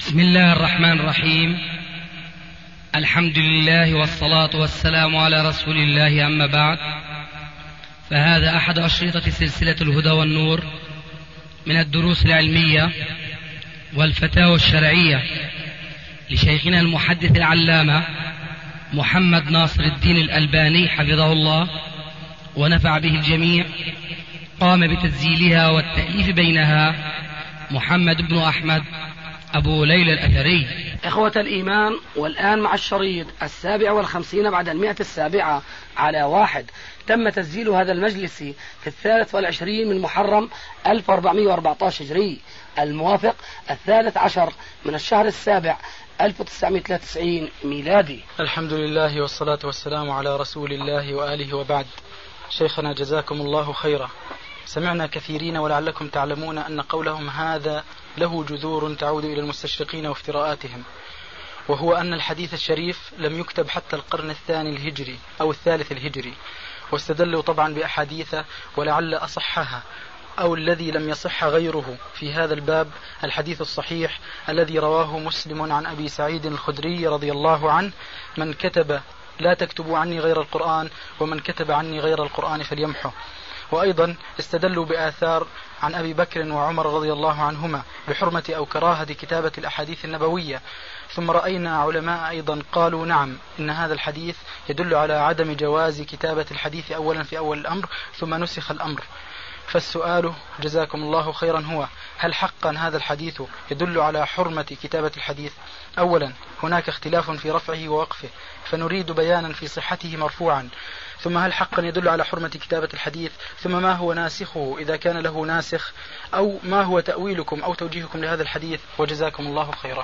بسم الله الرحمن الرحيم. الحمد لله والصلاة والسلام على رسول الله، أما بعد، فهذا أحد أشرطة سلسلة الهدى والنور من الدروس العلمية والفتاوى الشرعية لشيخنا المحدث العلامة محمد ناصر الدين الألباني حفظه الله ونفع به الجميع. قام بتسجيلها والتأليف بينها محمد بن أحمد أبو ليلى الأثري. إخوة الإيمان، والآن مع الشريط 57 بعد 107 على 1. تم تسجيل هذا المجلس في 23 من محرم 1414 هجري، الموافق 13 من الشهر السابع 1993 ميلادي. الحمد لله والصلاة والسلام على رسول الله وآله وبعد. شيخنا جزاكم الله خيرا. سمعنا كثيرين ولعلكم تعلمون أن قولهم هذا له جذور تعود إلى المستشرقين وافتراءاتهم، وهو أن الحديث الشريف لم يكتب حتى القرن الثاني الهجري أو الثالث الهجري، واستدلوا طبعا بأحاديث ولعل أصحها أو الذي لم يصح غيره في هذا الباب الحديث الصحيح الذي رواه مسلم عن أبي سعيد الخدري رضي الله عنه: من كتب لا تكتبوا عني غير القرآن، ومن كتب عني غير القرآن فليمحه. وأيضا استدلوا بآثار عن أبي بكر وعمر رضي الله عنهما بحرمة أو كراهة كتابة الأحاديث النبوية. ثم رأينا علماء أيضا قالوا نعم، إن هذا الحديث يدل على عدم جواز كتابة الحديث أولا في أول الأمر ثم نسخ الأمر. فالسؤال جزاكم الله خيرا هو: هل حقا هذا الحديث يدل على حرمة كتابة الحديث؟ أولا، هناك اختلاف في رفعه ووقفه، فنريد بيانا في صحته مرفوعا. ثم هل حقا يدل على حرمة كتابة الحديث؟ ثم ما هو ناسخه إذا كان له ناسخ؟ أو ما هو تأويلكم أو توجيهكم لهذا الحديث؟ وجزاكم الله خيرا.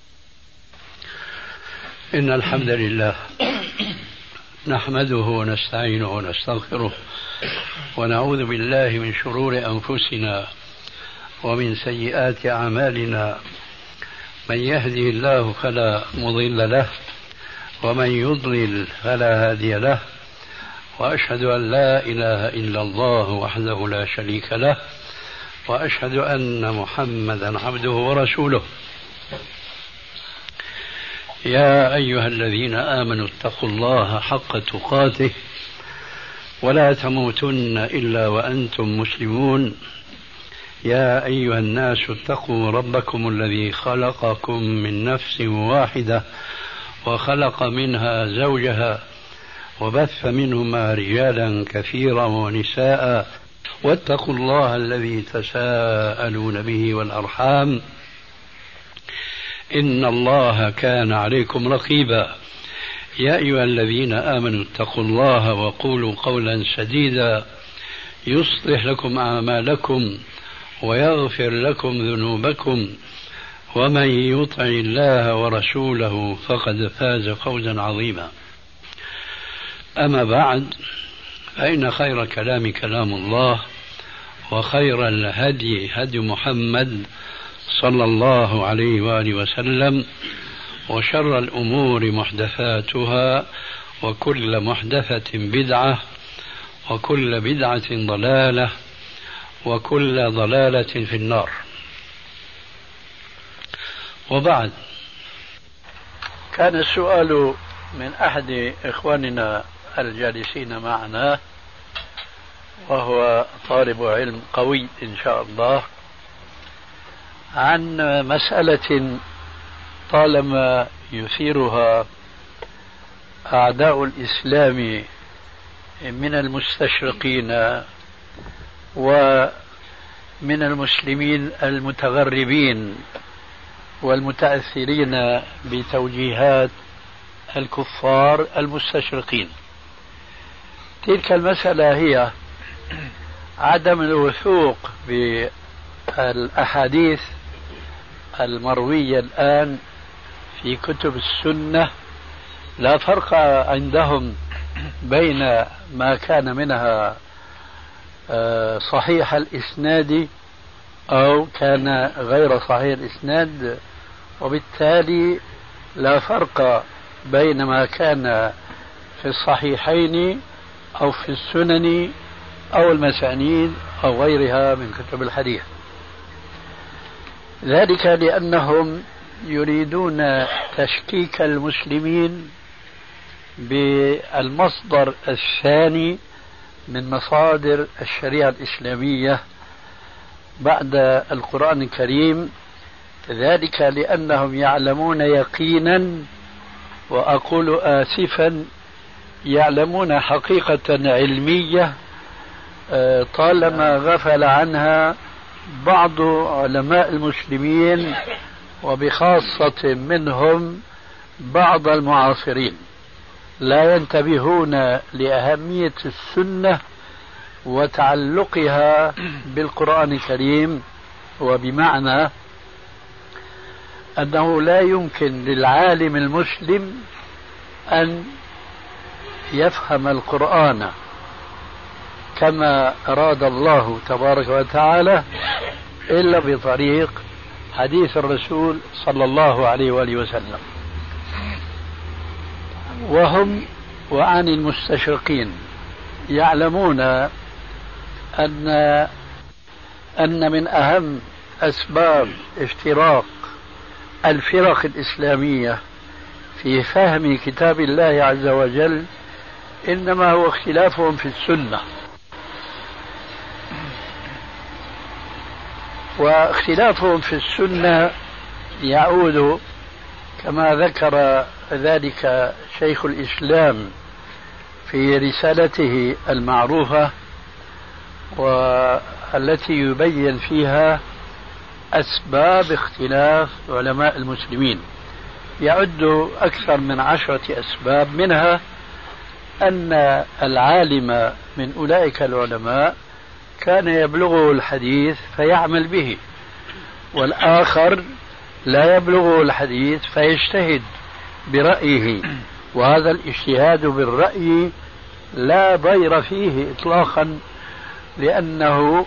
إن الحمد لله نحمده ونستعينه ونستغفره ونعوذ بالله من شرور أنفسنا ومن سيئات أعمالنا. من يهده الله فلا مضل له ومن يضلل فلا هادي له، وأشهد أن لا إله إلا الله وحده لا شريك له، وأشهد أن محمدا عبده ورسوله. يا أيها الذين آمنوا اتقوا الله حق تقاته ولا تموتن إلا وأنتم مسلمون. يا أيها الناس اتقوا ربكم الذي خلقكم من نفس واحدة وخلق منها زوجها وبث منهما رجالا كثيرا ونساء، واتقوا الله الذي تساءلون به والأرحام إن الله كان عليكم رقيبا. يا أيها الذين آمنوا اتقوا الله وقولوا قولا سديدا يصلح لكم أعمالكم ويغفر لكم ذنوبكم، ومن يطع الله ورسوله فقد فاز فوزا عظيما. أما بعد، فإن خير كلام كلام الله، وخير الهدي هدي محمد صلى الله عليه وآله وسلم، وشر الأمور محدثاتها، وكل محدثة بدعة، وكل بدعة ضلالة، وكل ضلالة في النار. وبعد، كان السؤال من أحد إخواننا الجالسين معنا، وهو طالب علم قوي إن شاء الله، عن مسألة طالما يثيرها أعداء الإسلام من المستشرقين ومن المسلمين المتغربين والمتأثرين بتوجيهات الكفار المستشرقين. تلك المسألة هي عدم الوثوق بالأحاديث المروية الآن في كتب السنة. لا فرق عندهم بين ما كان منها صحيح الإسناد أو كان غير صحيح الإسناد، وبالتالي لا فرق بين ما كان في الصحيحين أو في السنن أو المسانيد أو غيرها من كتب الحديث. ذلك لأنهم يريدون تشكيك المسلمين بالمصدر الثاني من مصادر الشريعة الإسلامية بعد القرآن الكريم، ذلك لأنهم يعلمون يقينا، وأقول آسفا يعلمون حقيقة علمية طالما غفل عنها بعض علماء المسلمين وبخاصة منهم بعض المعاصرين، لا ينتبهون لأهمية السنة وتعلقها بالقرآن الكريم، وبمعنى أنه لا يمكن للعالم المسلم أن يفهم القرآن كما أراد الله تبارك وتعالى إلا بطريق حديث الرسول صلى الله عليه وآله وسلم. وهم وعن المستشرقين يعلمون أن من أهم أسباب افتراق الفرق الإسلامية في فهم كتاب الله عز وجل إنما هو اختلافهم في السنة، واختلافهم في السنة يعود كما ذكر ذلك شيخ الإسلام في رسالته المعروفة، والتي يبين فيها أسباب اختلاف علماء المسلمين. يعد أكثر من 10 أسباب، منها أن العالم من أولئك العلماء كان يبلغه الحديث فيعمل به، والآخر لا يبلغه الحديث فيجتهد برأيه، وهذا الاجتهاد بالرأي لا ضير فيه إطلاقا، لأنه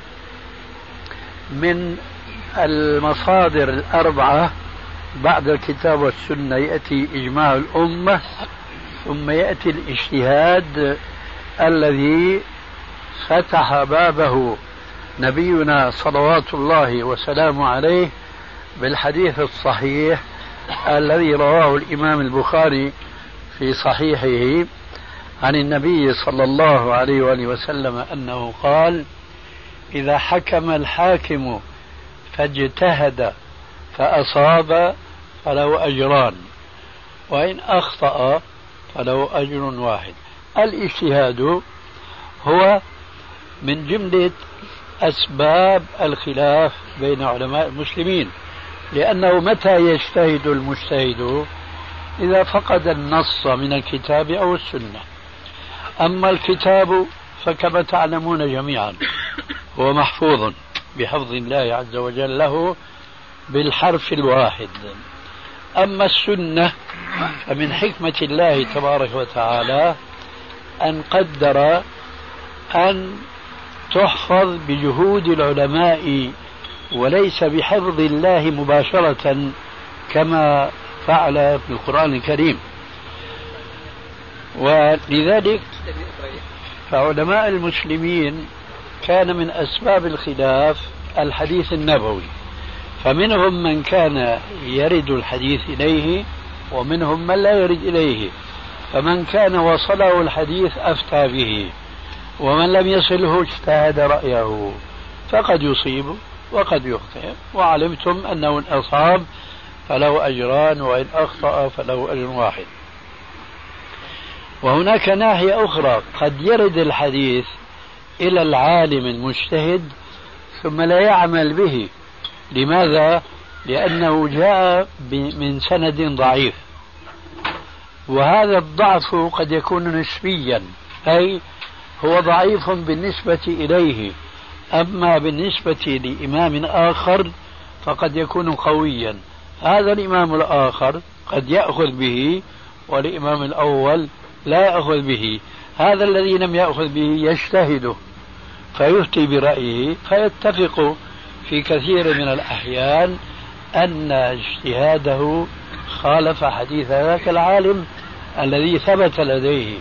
من المصادر الأربعة بعد الكتاب والسنة. يأتي إجماع الأمة، ثم يأتي الاجتهاد الذي فتح بابه نبينا صلوات الله وسلامه عليه بالحديث الصحيح الذي رواه الإمام البخاري في صحيحه عن النبي صلى الله عليه وآله وسلم أنه قال: إذا حكم الحاكم فاجتهد فأصاب فله أجران، وإن أخطأ فله أجر واحد. الاجتهاد هو من جملة أسباب الخلاف بين علماء المسلمين، لأنه متى يجتهد المجتهد؟ إذا فقد النص من الكتاب أو السنة. أما الكتاب فكما تعلمون جميعا هو محفوظ بحفظ الله عز وجل له بالحرف الواحد. أما السنة فمن حكمة الله تبارك وتعالى أن قدر أن تحفظ بجهود العلماء وليس بحفظ الله مباشرة كما فعل في القرآن الكريم. ولذلك فعلماء المسلمين كان من أسباب الخلاف الحديث النبوي، فمنهم من كان يرد الحديث إليه ومنهم من لا يرد إليه، فمن كان وصله الحديث أفتى به، ومن لم يصله اجتهد رأيه، فقد يصيب وقد يخطئ. وعلمتم أنه إن أصاب فله أجران وإن أخطأ فله أجر واحد. وهناك ناحية أخرى، قد يرد الحديث إلى العالم المجتهد ثم لا يعمل به. لماذا؟ لأنه جاء من سند ضعيف، وهذا الضعف قد يكون نسبيا، أي هو ضعيف بالنسبة إليه، أما بالنسبة لإمام آخر فقد يكون قويا. هذا الإمام الآخر قد يأخذ به والإمام الأول لا يأخذ به. هذا الذي لم يأخذ به يجتهد فيفتي برأيه، فيتفق في كثير من الأحيان أن اجتهاده خالف حديث ذاك العالم الذي ثبت لديه.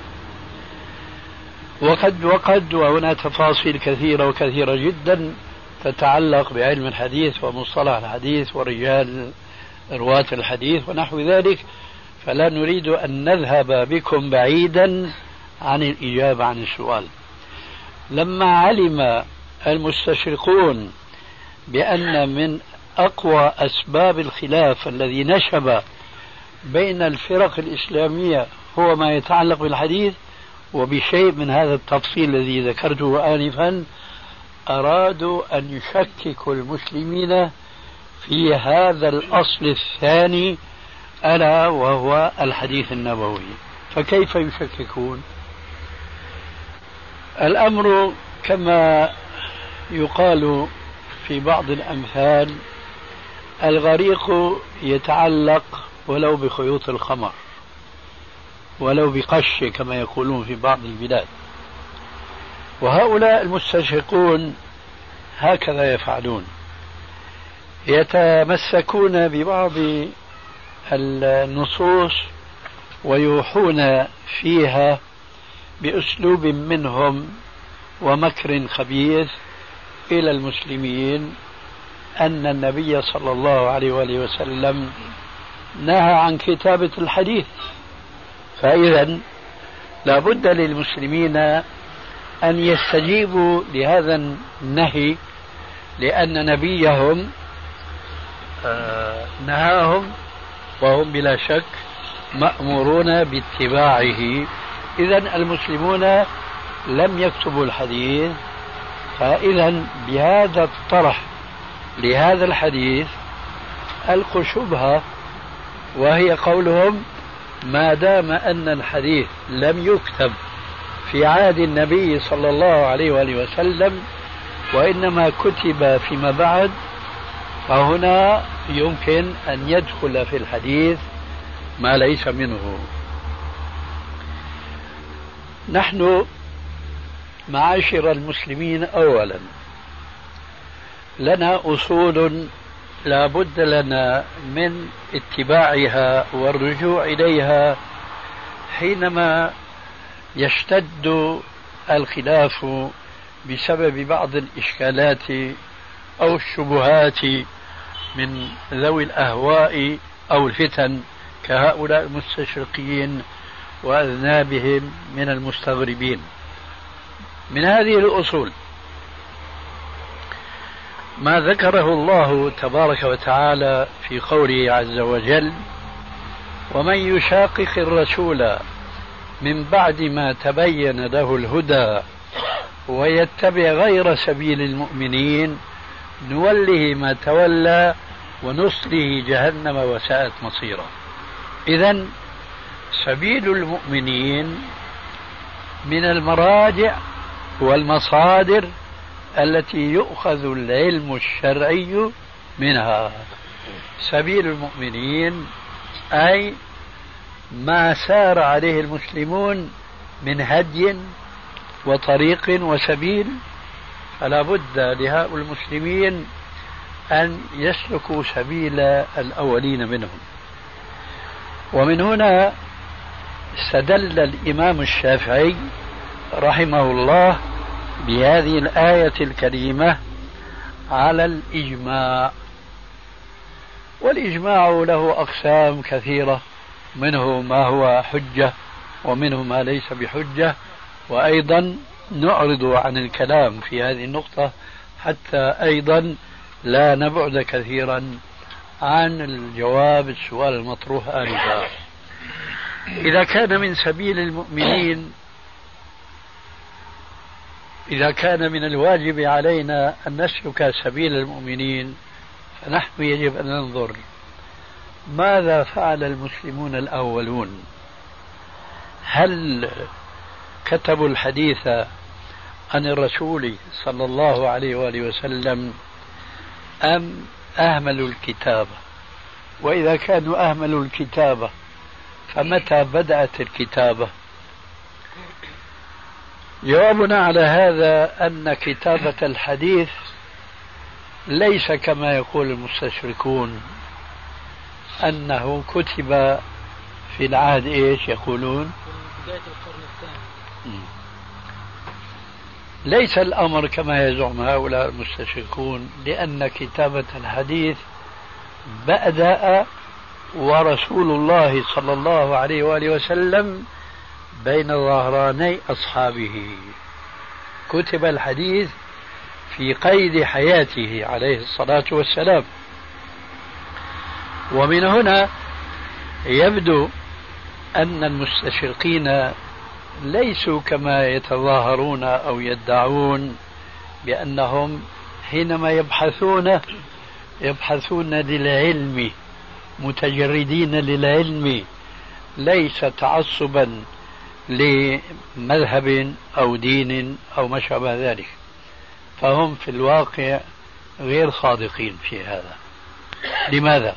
وقد وهنا تفاصيل كثيرة وكثيرة جدا تتعلق بعلم الحديث ومصطلح الحديث ورجال رواة الحديث ونحو ذلك، فلا نريد أن نذهب بكم بعيدا عن الإجابة عن السؤال. لما علم المستشرقون بأن من أقوى أسباب الخلاف الذي نشب بين الفرق الإسلامية هو ما يتعلق بالحديث، وبشيء من هذا التفصيل الذي ذكرته آنفا، أرادوا أن يشككوا المسلمين في هذا الأصل الثاني، ألا وهو الحديث النبوي. فكيف يشككون؟ الأمر كما يقال في بعض الأمثال: الغريق يتعلق ولو بخيوط الخمر، ولو بقش كما يقولون في بعض البلاد. وهؤلاء المستشرقون هكذا يفعلون، يتمسكون ببعض النصوص ويوحون فيها بأسلوب منهم ومكر خبيث إلى المسلمين أن النبي صلى الله عليه وآله وسلم نهى عن كتابة الحديث. فإذا لا بد للمسلمين أن يستجيبوا لهذا النهي، لأن نبيهم نهاهم وهم بلا شك مأمورون باتباعه. إذا المسلمون لم يكتبوا الحديث، فإذا بهذا الطرح لهذا الحديث ألقوا شبهة، وهي قولهم: ما دام أن الحديث لم يكتب في عهد النبي صلى الله عليه وآله وسلم وإنما كتب فيما بعد، فهنا يمكن أن يدخل في الحديث ما ليس منه. نحن معاشر المسلمين أولا لنا أصول لا بد لنا من اتباعها والرجوع إليها حينما يشتد الخلاف بسبب بعض الإشكالات أو الشبهات من ذوي الأهواء أو الفتن كهؤلاء المستشرقين وأذنابهم من المستغربين. من هذه الأصول ما ذكره الله تبارك وتعالى في قوله عز وجل: ومن يشاقق الرسول من بعد ما تبين له الهدى ويتبع غير سبيل المؤمنين نوله ما تولى ونصله جهنم وساءت مصيرا. إذن سبيل المؤمنين من المراجع والمصادر التي يؤخذ العلم الشرعي منها. سبيل المؤمنين أي ما سار عليه المسلمون من هدي وطريق وسبيل، فلا بد لهؤلاء المسلمين أن يسلكوا سبيل الأولين منهم. ومن هنا استدل الإمام الشافعي رحمه الله بهذه الآية الكريمة على الإجماع. والإجماع له أقسام كثيرة، منه ما هو حجة ومنه ما ليس بحجة، وأيضا نعرض عن الكلام في هذه النقطة حتى أيضا لا نبعد كثيرا عن الجواب السؤال المطروح آنفا. إذا كان من سبيل المؤمنين، إذا كان من الواجب علينا أن نسلك سبيل المؤمنين، فنحن يجب أن ننظر ماذا فعل المسلمون الأولون. هل كتبوا الحديث عن الرسول صلى الله عليه وآله وسلم أم أهملوا الكتابة؟ وإذا كانوا أهملوا الكتابة فمتى بدأت الكتابة؟ جوابنا على هذا أن كتابة الحديث ليس كما يقول المستشركون أنه كتب في العهد إيش يقولون؟ بداية القرن الثاني. ليس الأمر كما يزعم هؤلاء المستشركون، لأن كتابة الحديث بدأ ورسول الله صلى الله عليه وآله وسلم بين ظهراني أصحابه. كتب الحديث في قيد حياته عليه الصلاة والسلام. ومن هنا يبدو أن المستشرقين ليسوا كما يتظاهرون أو يدعون بأنهم حينما يبحثون للعلم، متجردين للعلم، ليس تعصبا لمذهب أو دين أو ما شابه ذلك. فهم في الواقع غير صادقين في هذا. لماذا؟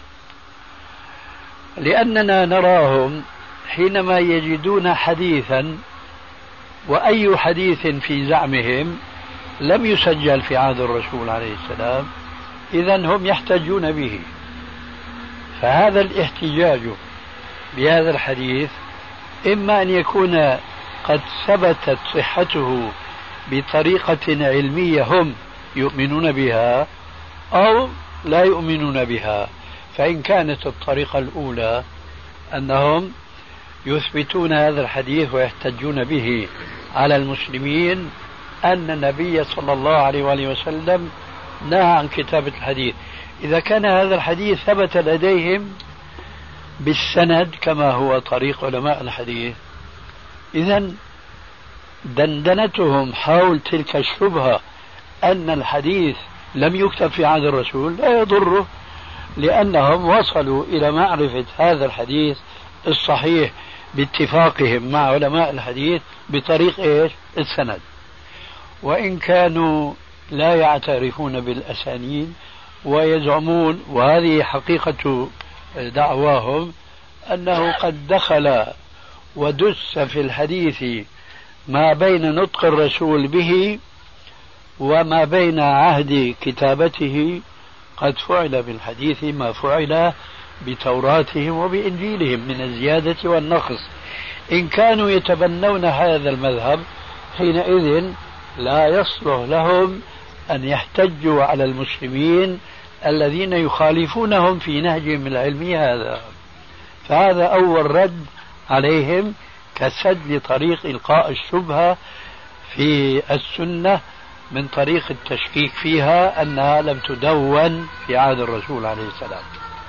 لأننا نراهم حينما يجدون حديثا، وأي حديث في زعمهم لم يسجل في عهد الرسول عليه السلام، إذن هم يحتجون به. فهذا الاحتجاج بهذا الحديث إما أن يكون قد ثبتت صحته بطريقة علمية هم يؤمنون بها أو لا يؤمنون بها. فإن كانت الطريقة الأولى أنهم يثبتون هذا الحديث ويحتجون به على المسلمين أن النبي صلى الله عليه وآله وسلم نهى عن كتابة الحديث، إذا كان هذا الحديث ثبت لديهم بالسند كما هو طريق علماء الحديث، إذن دندنتهم حول تلك الشبهة أن الحديث لم يكتب في عهد الرسول لا يضره، لأنهم وصلوا إلى معرفة هذا الحديث الصحيح باتفاقهم مع علماء الحديث بطريق إيش؟ السند. وإن كانوا لا يعترفون بالأسانيد ويزعمون، وهذه حقيقة دعواهم، أنه قد دخل ودس في الحديث ما بين نطق الرسول به وما بين عهد كتابته، قد فعل بالحديث ما فعل بتوراتهم وبإنجيلهم من الزيادة والنقص. إن كانوا يتبنون هذا المذهب حينئذ لا يصلح لهم أن يحتجوا على المسلمين الذين يخالفونهم في نهجهم العلمي هذا. فهذا أول رد عليهم كسد لطريق إلقاء الشبهة في السنة من طريق التشكيك فيها أنها لم تدون في عهد الرسول عليه السلام.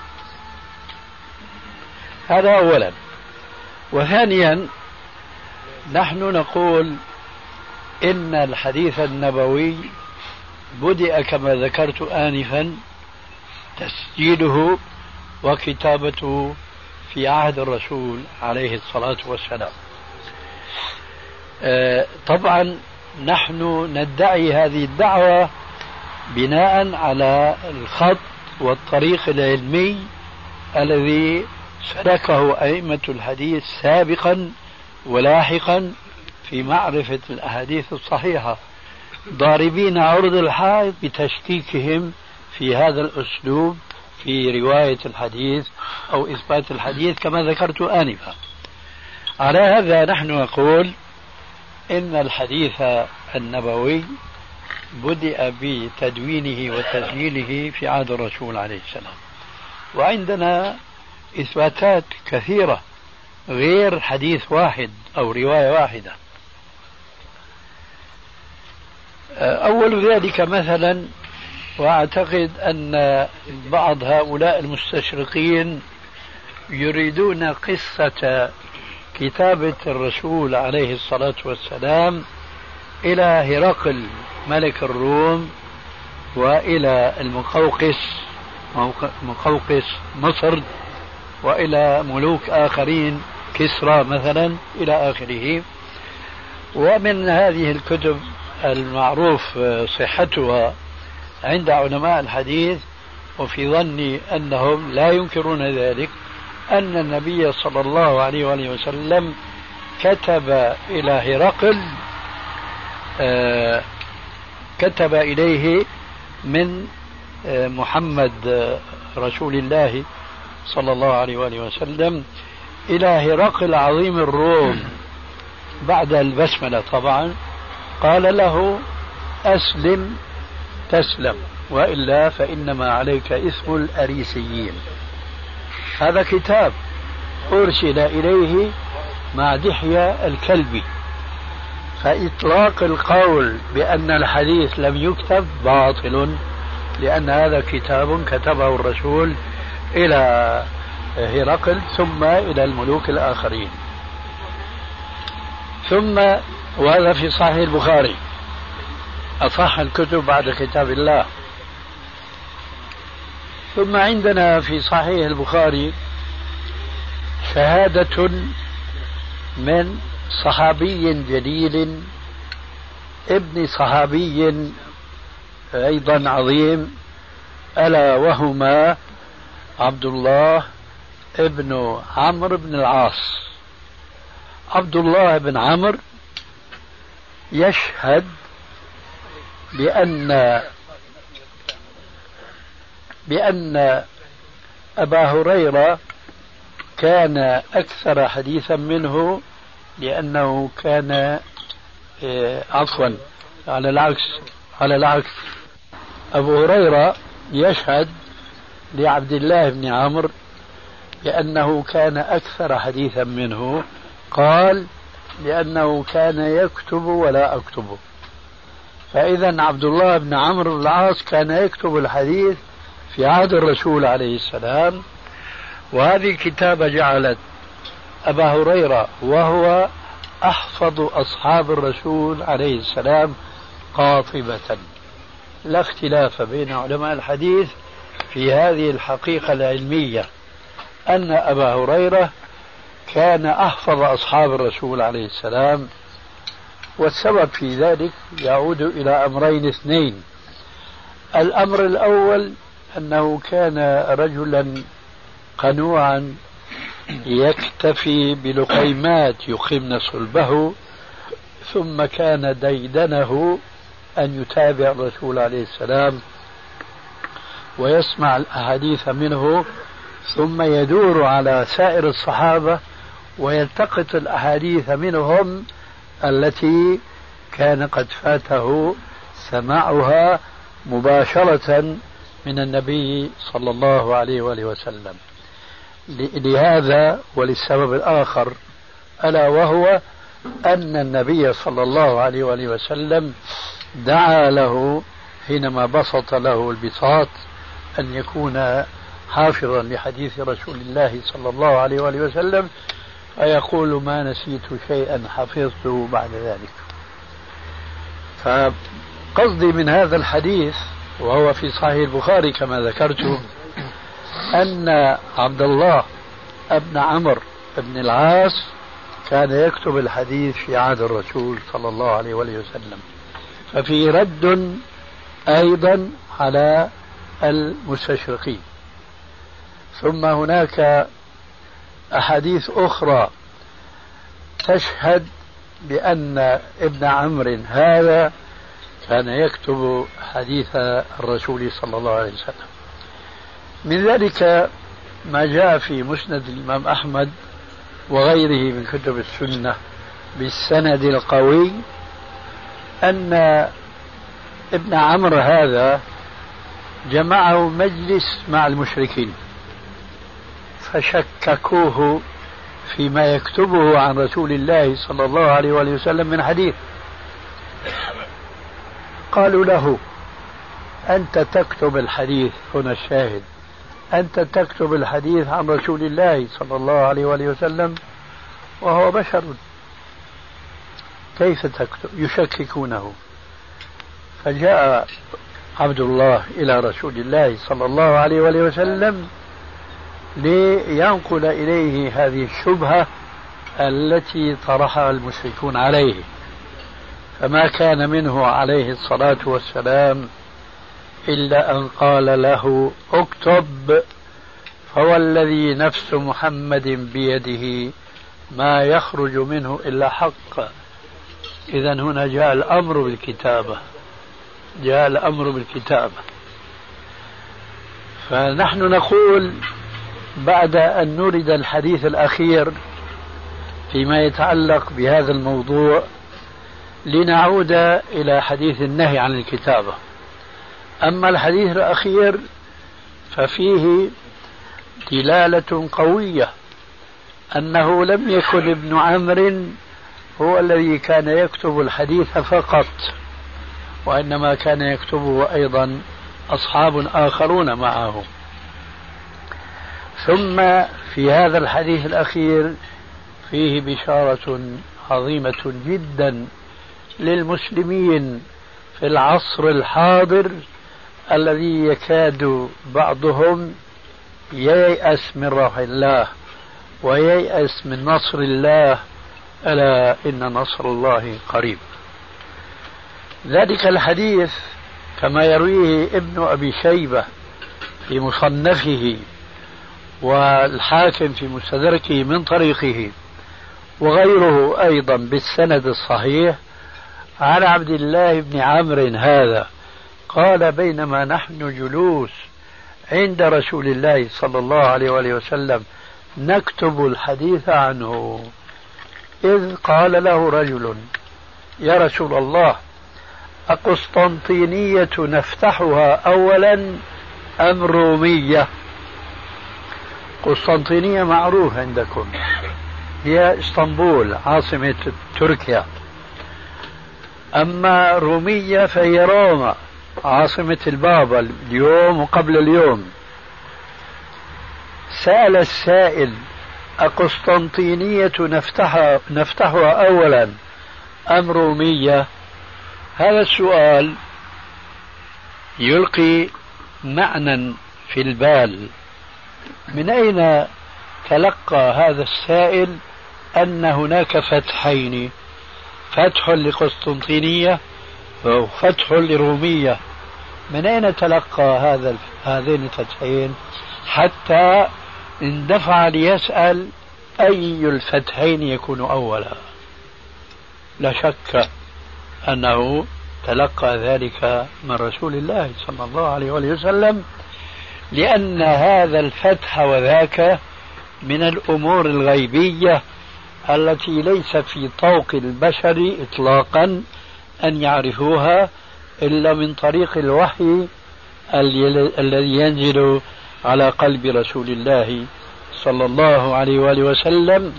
هذا أولا. وثانيا نحن نقول إن الحديث النبوي بدأ كما ذكرت آنفا تسجيله وكتابته في عهد الرسول عليه الصلاة والسلام. طبعا نحن ندعي هذه الدعوة بناء على الخط والطريق العلمي الذي سلكه أئمة الحديث سابقا ولاحقا في معرفة الأحاديث الصحيحة، ضاربين عرض الحائط بتشكيكهم في هذا الأسلوب في رواية الحديث أو إثبات الحديث كما ذكرت آنفا. على هذا نحن نقول إن الحديث النبوي بدأ بتدوينه وتسجيله في عهد الرسول عليه السلام، وعندنا إثباتات كثيرة غير حديث واحد أو رواية واحدة. أول ذلك مثلا، وأعتقد أن بعض هؤلاء المستشرقين يريدون قصة كتابة الرسول عليه الصلاة والسلام إلى هرقل ملك الروم وإلى مقوقس مصر وإلى ملوك آخرين كسرى مثلا إلى آخره. ومن هذه الكتب المعروف صحتها عند علماء الحديث، وفي ظني أنهم لا ينكرون ذلك، أن النبي صلى الله عليه وآله وسلم كتب إلى هرقل، كتب إليه من محمد رسول الله صلى الله عليه وآله وسلم إلى هرقل عظيم الروم بعد البسملة طبعا، قال له: أسلم تسلم، وإلا فإنما عليك إثم الأريسيين. هذا كتاب أرسل إليه مع دحية الكلبي، فإطلاق القول بأن الحديث لم يكتب باطل، لأن هذا كتاب كتبه الرسول إلى هرقل ثم إلى الملوك الآخرين. ثم وهذا في صحيح البخاري أصح الكتب بعد كتاب الله. ثم عندنا في صحيح البخاري شهادة من صحابي جليل ابن صحابي أيضا عظيم، ألا وهما عبد الله ابن عمرو بن العاص. عبد الله بن عمرو يشهد بأن أبا هريرة كان أكثر حديثا منه، لأنه كان عفوا على العكس أبو هريرة يشهد لعبد الله بن عمرو بأنه كان أكثر حديثا منه، قال لأنه كان يكتب ولا أكتب. فإذا عبد الله بن عمرو بن العاص كان يكتب الحديث في عهد الرسول عليه السلام، وهذه الكتابة جعلت أبا هريرة وهو أحفظ أصحاب الرسول عليه السلام قاطبة. لا اختلاف بين علماء الحديث في هذه الحقيقة العلمية، أن أبا هريرة كان أحفظ أصحاب الرسول عليه السلام. والسبب في ذلك يعود إلى أمرين اثنين. الأمر الأول أنه كان رجلا قنوعا يكتفي بلقيمات يقمن صلبه، ثم كان ديدنه أن يتابع الرسول عليه السلام ويسمع الأحاديث منه، ثم يدور على سائر الصحابة ويلتقط الأحاديث منهم التي كان قد فاته سماعها مباشرة من النبي صلى الله عليه وآله وسلم. لهذا وللسبب الآخر، ألا وهو أن النبي صلى الله عليه وآله وسلم دعا له حينما بسط له البساط أن يكون حافظا لحديث رسول الله صلى الله عليه وآله وسلم، فيقول ما نسيت شيئا حفظته بعد ذلك. فقصدي من هذا الحديث، وهو في صحيح البخاري كما ذكرت، أن عبد الله ابن عمرو بن العاص كان يكتب الحديث في عهد الرسول صلى الله عليه وآله وسلم. ففي رد أيضا على المستشرقين. ثم هناك أحاديث أخرى تشهد بأن ابن عمرو هذا كان يكتب حديث الرسول صلى الله عليه وسلم. من ذلك ما جاء في مسند الإمام أحمد وغيره من كتب السنة بالسند القوي أن ابن عمرو هذا جمعه مجلس مع المشركين فشككوه فيما يكتبه عن رسول الله صلى الله عليه وآله وسلم من حديث. قالوا له أنت تكتب الحديث، هنا الشاهد، أنت تكتب الحديث عن رسول الله صلى الله عليه وآله وسلم وهو بشر، كيف تكتب؟ يشككونه. فجاء عبد الله إلى رسول الله صلى الله عليه وآله وسلم لينقل إليه هذه الشبهة التي طرحها المشركون عليه، فما كان منه عليه الصلاة والسلام إلا أن قال له اكتب، فوالذي نفس محمد بيده ما يخرج منه إلا حق. إذا هنا جاء الأمر بالكتابة، جاء الأمر بالكتابة. فنحن نقول بعد أن نرد الحديث الأخير فيما يتعلق بهذا الموضوع لنعود إلى حديث النهي عن الكتابة. أما الحديث الأخير ففيه دلالة قوية أنه لم يكن ابن عمرو هو الذي كان يكتب الحديث فقط، وإنما كان يكتبه أيضا أصحاب آخرون معه. ثم في هذا الحديث الأخير فيه بشارة عظيمة جدا للمسلمين في العصر الحاضر الذي يكاد بعضهم ييأس من روح الله وييأس من نصر الله، ألا إن نصر الله قريب. ذلك الحديث كما يرويه ابن أبي شيبة في مصنفه والحاكم في مستدركه من طريقه وغيره أيضا بالسند الصحيح عن عبد الله بن عمرو هذا قال: بينما نحن جلوس عند رسول الله صلى الله عليه وآله وسلم نكتب الحديث عنه، إذ قال له رجل: يا رسول الله، أقسطنطينية نفتحها أولا أم رومية؟ قسطنطينية معروف عندكم، هي اسطنبول عاصمة تركيا، أما رومية فهي روما عاصمة البابا اليوم وقبل اليوم. سأل السائل: أقسطنطينية نفتحها أولا أم رومية؟ هذا السؤال يلقي معنى في البال. من أين تلقى هذا السائل أن هناك فتحين، فتح لقسطنطينية وفتح لرومية؟ من أين تلقى هذين الفتحين حتى اندفع ليسأل أي الفتحين يكون أولا؟ لا شك أنه تلقى ذلك من رسول الله صلى الله عليه وسلم، لأن هذا الفتح وذاك من الأمور الغيبية التي ليس في طوق البشر إطلاقا أن يعرفوها إلا من طريق الوحي الذي ينزل على قلب رسول الله صلى الله عليه وآله وسلم.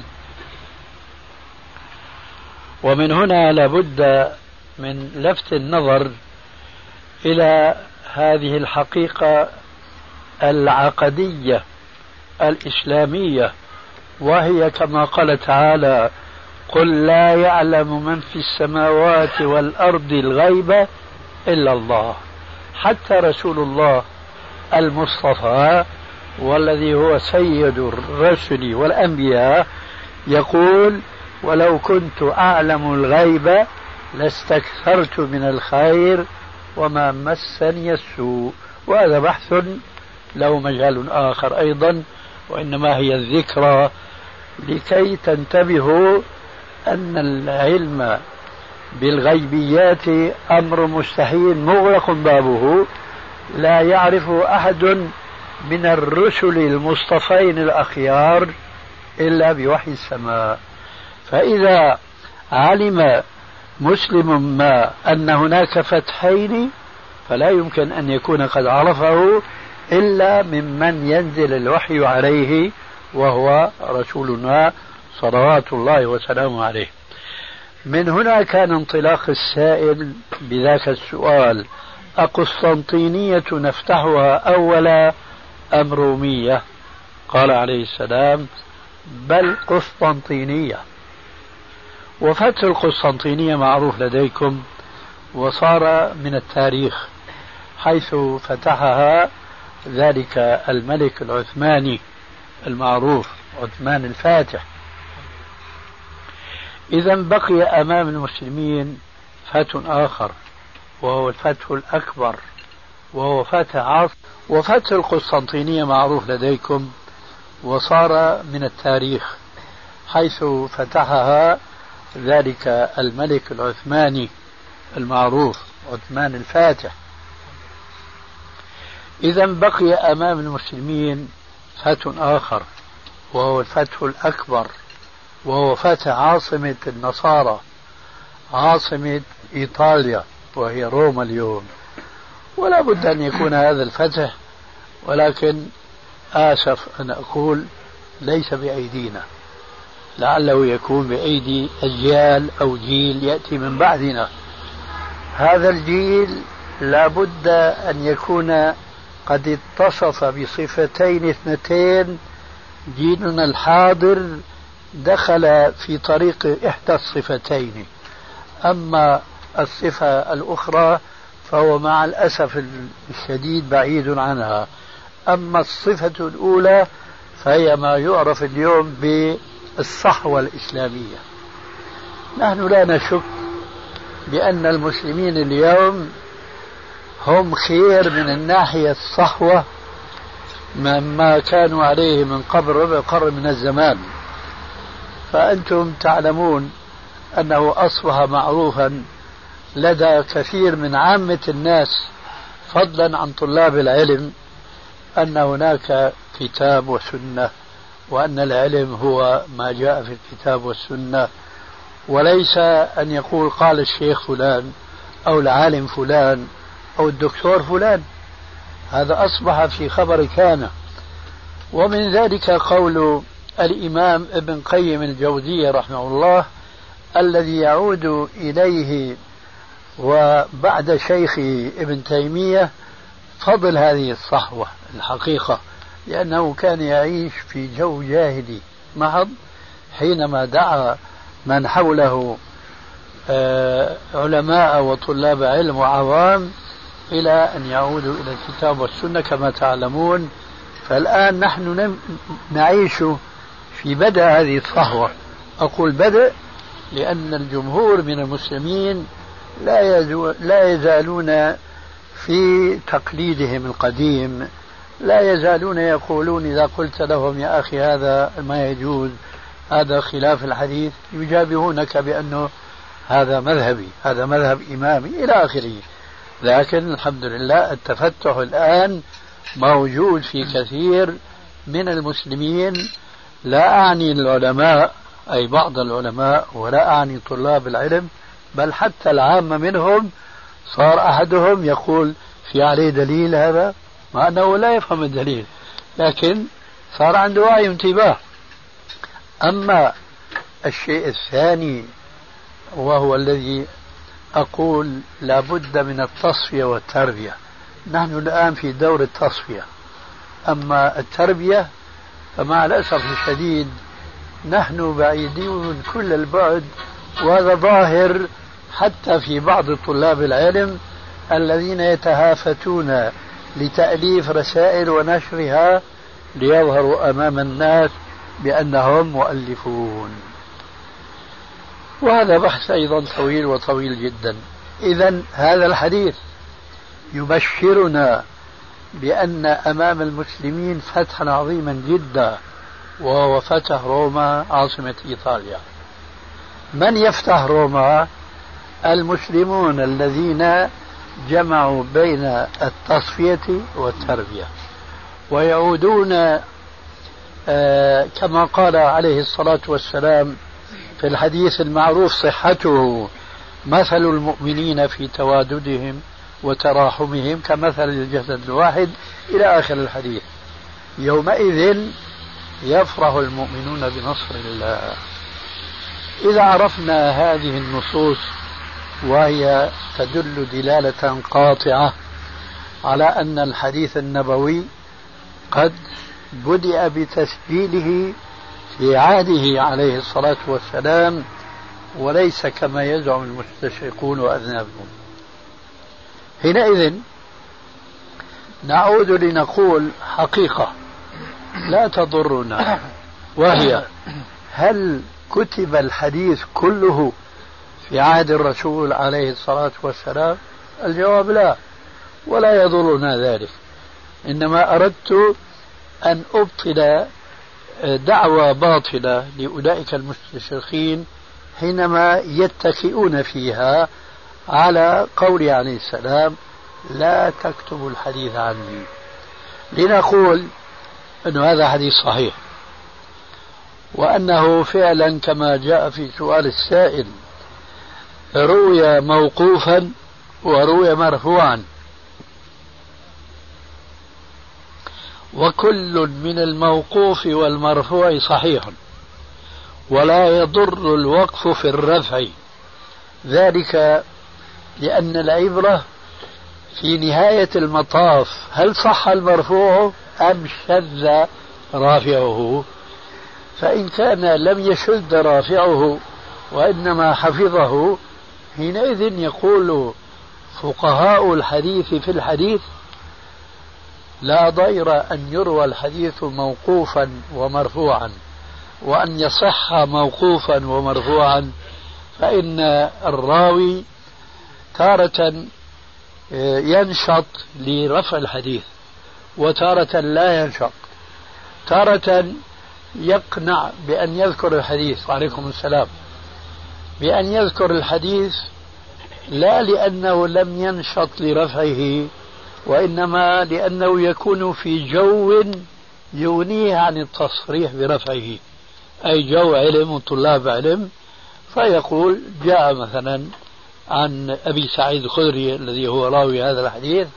ومن هنا لابد من لفت النظر إلى هذه الحقيقة العقدية الإسلامية، وهي كما قال تعالى: قل لا يعلم من في السماوات والأرض الغيب إلا الله. حتى رسول الله المصطفى والذي هو سيد الرسل والأنبياء يقول: ولو كنت أعلم الغيب لاستكثرت من الخير وما مسني السوء. وهذا بحث له مجال آخر أيضا، وإنما هي الذكرى لكي تنتبهوا أن العلم بالغيبيات أمر مستحيل مغلق بابه، لا يعرف أحد من الرسل المصطفين الأخيار إلا بوحي السماء. فإذا علم مسلم ما أن هناك فتحين فلا يمكن أن يكون قد عرفه إلا ممن ينزل الوحي عليه، وهو رسولنا صلوات الله وسلامه عليه. من هنا كان انطلاق السائل بذاك السؤال: أقسطنطينية نفتحها أولا أم رومية؟ قال عليه السلام: بل قسطنطينية. وفتح القسطنطينية معروف لديكم، وصار من التاريخ حيث فتحها ذلك الملك العثماني المعروف عثمان الفاتح. إذا بقي أمام المسلمين فتح آخر، وهو الفتح الأكبر، وهو فتح عصر. وفتح القسطنطينية معروف لديكم، وصار من التاريخ حيث فتحها ذلك الملك العثماني المعروف عثمان الفاتح. إذا بقي أمام المسلمين فتح آخر، وهو الفتح الأكبر، وهو فتح عاصمة النصارى، عاصمة إيطاليا وهي روما اليوم. ولا بد أن يكون هذا الفتح، ولكن آسف أن أقول ليس بأيدينا، لعله يكون بأيدي أجيال أو جيل يأتي من بعدنا. هذا الجيل لابد أن يكون قد اتصف بصفتين اثنتين. جيلنا الحاضر دخل في طريق إحدى الصفتين، أما الصفة الأخرى فهو مع الأسف الشديد بعيد عنها. أما الصفة الأولى فهي ما يعرف اليوم بالصحوة الإسلامية. نحن لا نشك بأن المسلمين اليوم هم خير من الناحية الصحوة مما كانوا عليه من قبل ربع قرن من الزمان. فأنتم تعلمون أنه أصبح معروفا لدى كثير من عامة الناس فضلا عن طلاب العلم أن هناك كتاب وسنة، وأن العلم هو ما جاء في الكتاب والسنة، وليس أن يقول قال الشيخ فلان أو العالم فلان أو الدكتور فلان. هذا أصبح في خبر كان. ومن ذلك قول الإمام ابن قيم الجوزية رحمه الله الذي يعود إليه وبعد شيخه ابن تيمية فضل هذه الصحوة الحقيقة، لأنه كان يعيش في جو جاهلي محض حينما دعا من حوله علماء وطلاب علم وعوام إلى أن يعودوا إلى الكتاب والسنة كما تعلمون. فالآن نحن نعيش في بدء هذه الصحوة. أقول بدء لأن الجمهور من المسلمين لا يزالون في تقليدهم القديم، لا يزالون يقولون إذا قلت لهم يا أخي هذا ما يجوز، هذا خلاف الحديث، يجابهونك بأنه هذا مذهبي، هذا مذهب إمامي إلى آخره. لكن الحمد لله التفتح الآن موجود في كثير من المسلمين. لا أعني العلماء أي بعض العلماء، ولا أعني طلاب العلم، بل حتى العامة منهم صار أحدهم يقول في عليه دليل هذا، مع أنه لا يفهم الدليل، لكن صار عنده وعي انتباه. أما الشيء الثاني وهو الذي أقول لابد من التصفية والتربية. نحن الآن في دور التصفية، أما التربية فمع الأسف الشديد نحن بعيدون كل البعد، وهذا ظاهر حتى في بعض طلاب العلم الذين يتهافتون لتأليف رسائل ونشرها ليظهروا أمام الناس بأنهم مؤلفون. وهذا بحث أيضا طويل وطويل جدا. إذن هذا الحديث يبشرنا بأن أمام المسلمين فتحا عظيما جدا، وهو فتح روما عاصمة إيطاليا. من يفتح روما؟ المسلمون الذين جمعوا بين التصفية والتربية، ويعودون كما قال عليه الصلاة والسلام في الحديث المعروف صحته: مثل المؤمنين في تواددهم وتراحمهم كمثل الجسد الواحد، إلى آخر الحديث. يومئذ يفرح المؤمنون بنصر الله. إذا عرفنا هذه النصوص وهي تدل دلالة قاطعة على أن الحديث النبوي قد بدأ بتسجيله في عهده عليه الصلاة والسلام، وليس كما يزعم المستشرقون وأذنابهم، حينئذ نعود لنقول حقيقة لا تضرنا، وهي: هل كتب الحديث كله في عهد الرسول عليه الصلاة والسلام؟ الجواب لا، ولا يضرنا ذلك. إنما أردت أن أبطل دعوى باطلة لأولئك المستشرقين حينما يتكئون فيها على قول عليه السلام: لا تكتبوا الحديث عني. لنقول أن هذا حديث صحيح، وأنه فعلا كما جاء في سؤال السائل روي موقوفا وروي مرفوعا، وكل من الموقوف والمرفوع صحيح، ولا يضر الوقف في الرفع، ذلك لأن العبرة في نهاية المطاف هل صح المرفوع أم شذ رافعه. فإن كان لم يشذ رافعه وإنما حفظه، حينئذ يقول فقهاء الحديث في الحديث لا ضير أن يروى الحديث موقوفا ومرفوعا، وأن يصح موقوفا ومرفوعا، فإن الراوي تارة ينشط لرفع الحديث وتارة لا ينشط، تارة يقنع بأن يذكر الحديث، وعليكم السلام، بأن يذكر الحديث لا لأنه لم ينشط لرفعه، وإنما لأنه يكون في جو يغنيه عن التصريح برفعه، أي جو علم وطلاب علم، فيقول جاء مثلا عن أبي سعيد الخدري الذي هو راوي هذا الحديث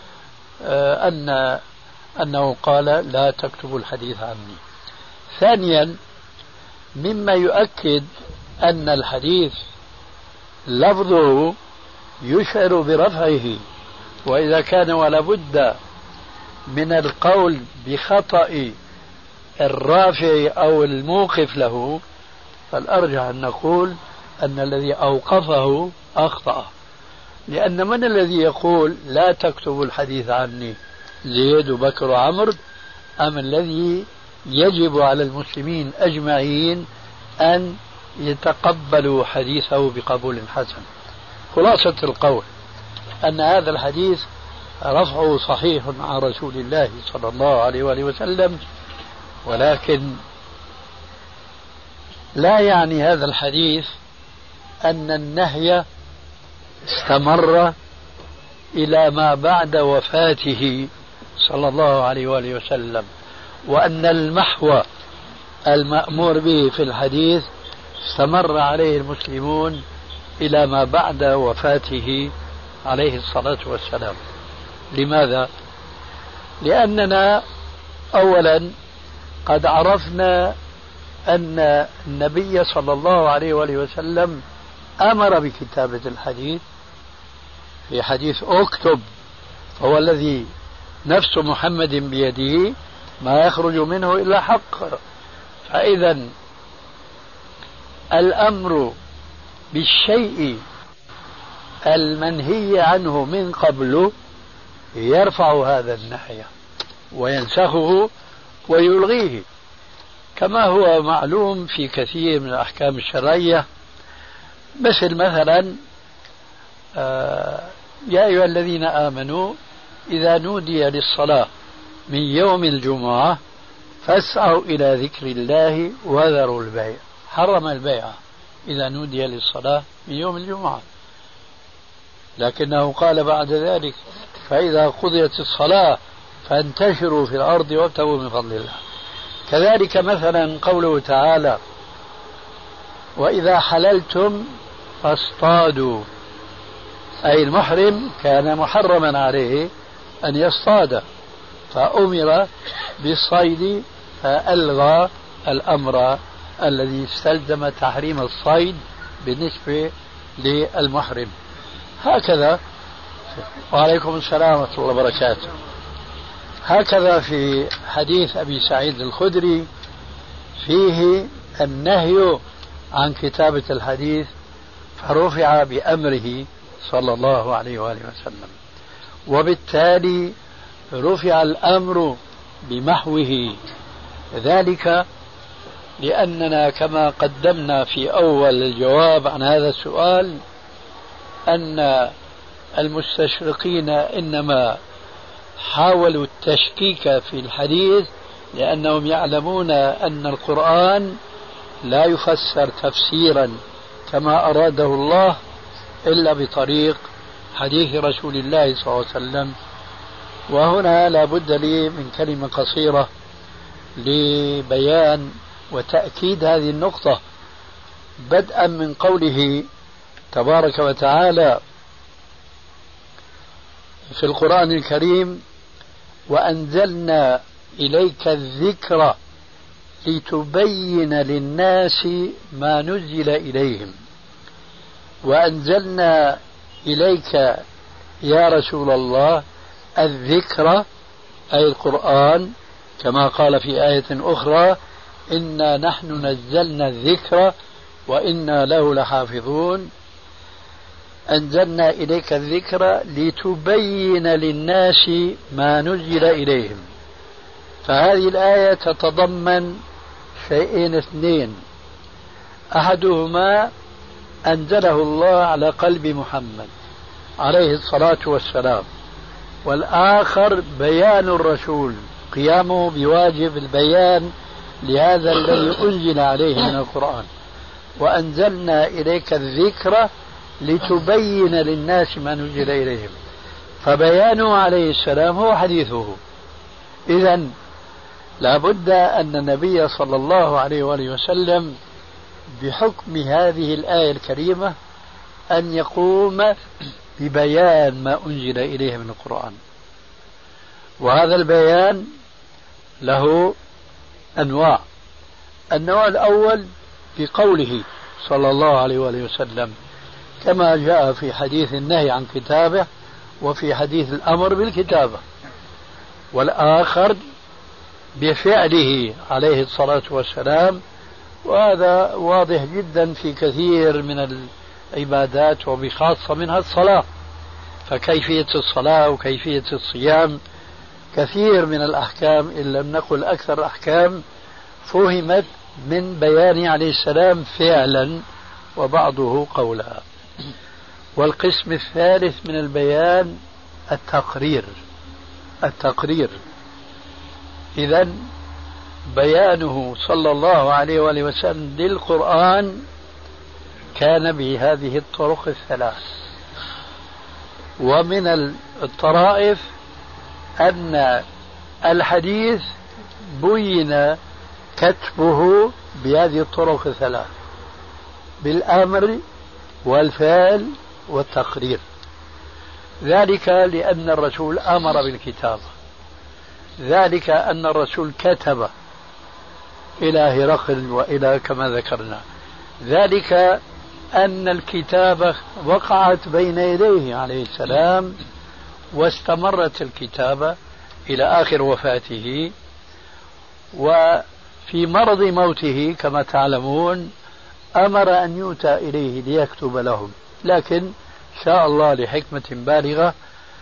أنه قال لا تكتبوا الحديث عني. ثانيا، مما يؤكد أن الحديث لفظه يشعر برفعه، وإذا كان ولا بد من القول بخطأ الرافع أو الموقف له، فالأرجح أن نقول أن الذي أوقفه أخطأ، لأن من الذي يقول لا تكتبوا الحديث عني، زيد وبكر وعمر، أم الذي يجب على المسلمين أجمعين أن يتقبلوا حديثه بقبول حسن؟ خلاصة القول أن هذا الحديث رفعه صحيح عن رسول الله صلى الله عليه وآله وسلم، ولكن لا يعني هذا الحديث أن النهي استمر إلى ما بعد وفاته صلى الله عليه وآله وسلم، وأن المحو المأمور به في الحديث استمر عليه المسلمون إلى ما بعد وفاته عليه الصلاة والسلام. لماذا؟ لأننا أولا قد عرفنا أن النبي صلى الله عليه وآله وسلم أمر بكتابة الحديث في حديث اكتب، هو الذي نفس محمد بيده ما يخرج منه إلا حق. فإذا الأمر بالشيء المنهي عنه من قبل يرفع هذا النهي وينسخه ويلغيه، كما هو معلوم في كثير من الأحكام الشرعية، مثلا يا أيها الذين آمنوا إذا نودي للصلاة من يوم الجمعة فاسعوا إلى ذكر الله وذروا البيع، حرم البيع إذا نودي للصلاة من يوم الجمعة، لكنه قال بعد ذلك فإذا قضيت الصلاة فانتشروا في الأرض وابتغوا من فضل الله. كذلك مثلا قوله تعالى وإذا حللتم فاصطادوا، أي المحرم كان محرما عليه أن يصطاد، فأمر بالصيد فألغى الأمر الذي استلزم تحريم الصيد بالنسبة للمحرم. هكذا وعليكم السلام ورحمة الله وبركاته. هكذا في حديث أبي سعيد الخدري فيه النهي عن كتابة الحديث فرفع بأمره صلى الله عليه وآله وسلم، وبالتالي رفع الأمر بمحوه، ذلك لأننا كما قدمنا في أول الجواب عن هذا السؤال أن المستشرقين إنما حاولوا التشكيك في الحديث لأنهم يعلمون أن القرآن لا يفسر تفسيرا كما أراده الله إلا بطريق حديث رسول الله صلى الله عليه وسلم. وهنا لا بد لي من كلمة قصيرة لبيان وتأكيد هذه النقطة، بدءا من قوله تبارك وتعالى في القرآن الكريم وأنزلنا إليك الذكر لتبين للناس ما نزل إليهم وأنزلنا إليك يا رسول الله الذكر أي القرآن كما قال في آية أخرى إنا نحن نزلنا الذكر وإنا له لحافظون. أنزلنا إليك الذكر لتبين للناس ما نزل إليهم. فهذه الآية تتضمن شيئين اثنين، أحدهما أنزله الله على قلب محمد عليه الصلاة والسلام، والآخر بيان الرسول قيامه بواجب البيان لهذا الذي أنزل عليه من القرآن. وأنزلنا إليك الذكر لتبين للناس ما نزل إليهم، فبيانه عليه السلام هو حديثه. إذن لابد أن النبي صلى الله عليه وآله وسلم بحكم هذه الآية الكريمة أن يقوم ببيان ما أنزل إليه من القرآن. وهذا البيان له أنواع. النوع الأول بقوله صلى الله عليه وآله وسلم كما جاء في حديث النهي عن كتابه وفي حديث الأمر بالكتابة، والآخر بفعله عليه الصلاة والسلام، وهذا واضح جدا في كثير من العبادات وبخاصة منها الصلاة. فكيفية الصلاة وكيفية الصيام كثير من الأحكام إن لم نقل أكثر الأحكام فهمت من بيان عليه السلام فعلا وبعضه قولا. والقسم الثالث من البيان التقرير. إذن بيانه صلى الله عليه وآله وسلم للقرآن كان بهذه الطرق الثلاث. ومن الطرائف أن الحديث بين كتبه بهذه الطرق الثلاث بالأمر والفعل والتقرير. ذلك لأن الرسول أمر بالكتابة، ذلك أن الرسول كتب إلى هرقل وإلى كما ذكرنا، ذلك أن الكتابة وقعت بين يديه عليه السلام واستمرت الكتابة إلى آخر وفاته. وفي مرض موته كما تعلمون أمر أن يؤتى إليه ليكتب لهم، لكن شاء الله لحكمة بالغة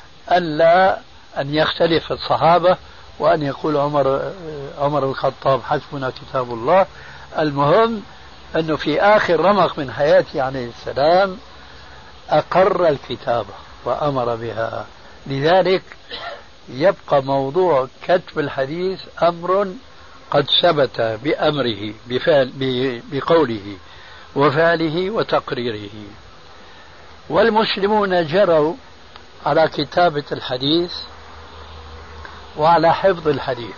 أن يختلف الصحابة وأن يقول عمر الخطاب حسبنا كتاب الله. المهم أنه في آخر رمق من حياته عليه السلام أقر الكتابة وأمر بها. لذلك يبقى موضوع كتب الحديث أمر قد ثبت بأمره بقوله وفعله وتقريره. والمسلمون جروا على كتابة الحديث وعلى حفظ الحديث.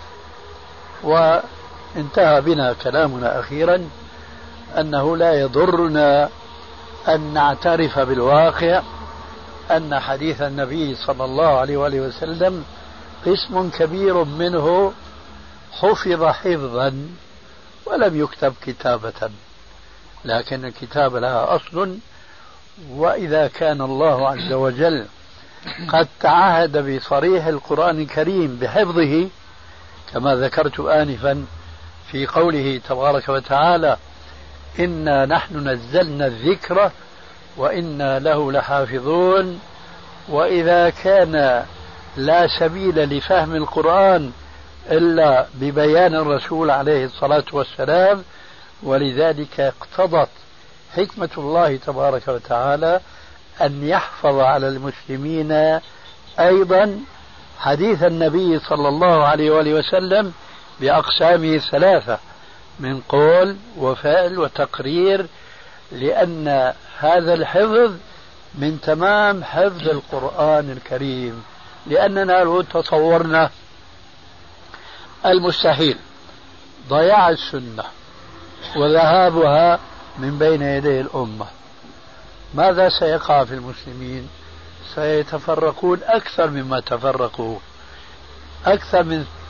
وانتهى بنا كلامنا أخيرا أنه لا يضرنا أن نعترف بالواقع أن حديث النبي صلى الله عليه وآله وسلم قسم كبير منه حفظ حفظا ولم يكتب كتابة، لكن الكتابة لها أصل. وإذا كان الله عز وجل قد تعهد بصريح القرآن الكريم بحفظه كما ذكرت آنفا في قوله تبارك وتعالى إنا نحن نزلنا الذكر وإنا له لحافظون. وإذا كان لا سبيل لفهم القرآن إلا ببيان الرسول عليه الصلاة والسلام، ولذلك اقتضت حكمة الله تبارك وتعالى أن يحفظ على المسلمين أيضا حديث النبي صلى الله عليه وآله وسلم بأقسامه الثلاثة من قول وفعل وتقرير، لأن هذا الحفظ من تمام حفظ القرآن الكريم. لأننا لو تصورنا المستحيل ضياع السنة وذهابها من بين يدي الأمة، ماذا سيقع في المسلمين؟ سيتفرقون أكثر مما تفرقوا، أكثر من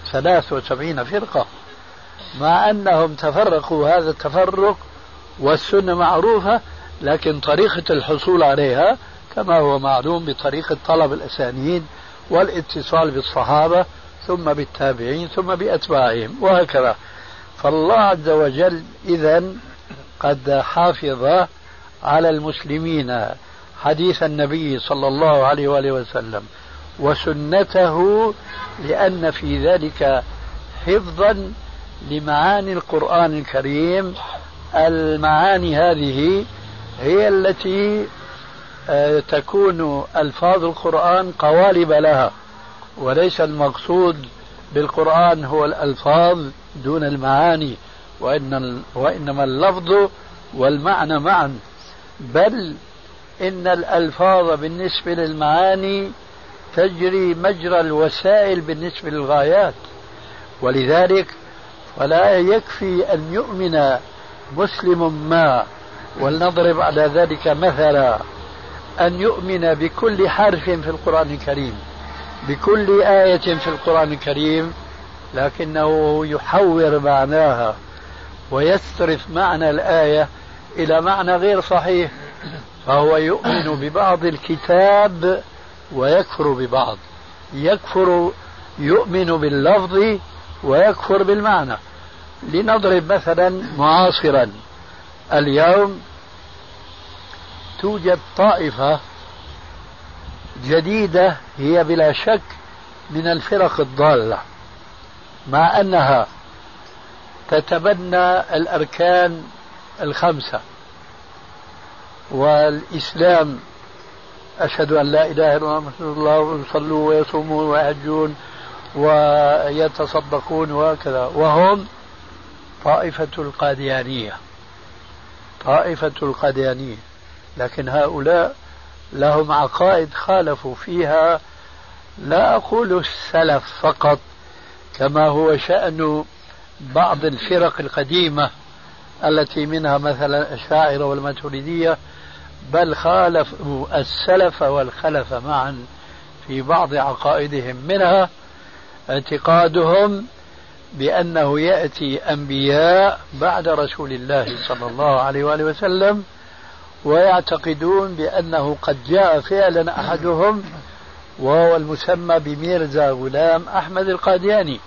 73 فرقة، مع أنهم تفرقوا هذا التفرق والسنة معروفة، لكن طريقة الحصول عليها كما هو معلوم بطريقة طلب الأسانيد والاتصال بالصحابة ثم بالتابعين ثم بأتباعهم وهكذا. فالله عز وجل إذن قد حافظ على المسلمين حديث النبي صلى الله عليه وآله وسلم وسنته، لأن في ذلك حفظا لمعاني القرآن الكريم. المعاني هذه هي التي تكون ألفاظ القرآن قوالب لها، وليس المقصود بالقرآن هو الألفاظ دون المعاني، وإنما اللفظ والمعنى معا، بل إن الألفاظ بالنسبة للمعاني تجري مجرى الوسائل بالنسبة للغايات. ولذلك فلا يكفي أن يؤمن مسلم ما، ولنضرب على ذلك مثلا، أن يؤمن بكل حرف في القرآن الكريم، بكل آية في القرآن الكريم، لكنه يحور معناها ويصرف معنى الآية إلى معنى غير صحيح، فهو يؤمن ببعض الكتاب ويكفر ببعض، يؤمن باللفظ ويكفر بالمعنى. لنضرب مثلا معاصرا، اليوم توجد طائفة جديدة هي بلا شك من الفرق الضالة، مع أنها تتبنى الأركان الخمسة والإسلام، أشهد أن لا إله إلا الله محمد رسول الله، ويصلوا ويصومون ويحجون ويتصدقون وكذا، وهم طائفة القاديانية. لكن هؤلاء لهم عقائد خالفوا فيها، لا أقول السلف فقط كما هو شأن بعض الفرق القديمة التي منها مثلا الأشاعرة والماتريدية، بل خالفوا السلف والخلف معا في بعض عقائدهم، منها اعتقادهم بأنه يأتي أنبياء بعد رسول الله صلى الله عليه وآله وسلم، ويعتقدون بأنه قد جاء فعلا أحدهم وهو المسمى بميرزا غلام أحمد القادياني.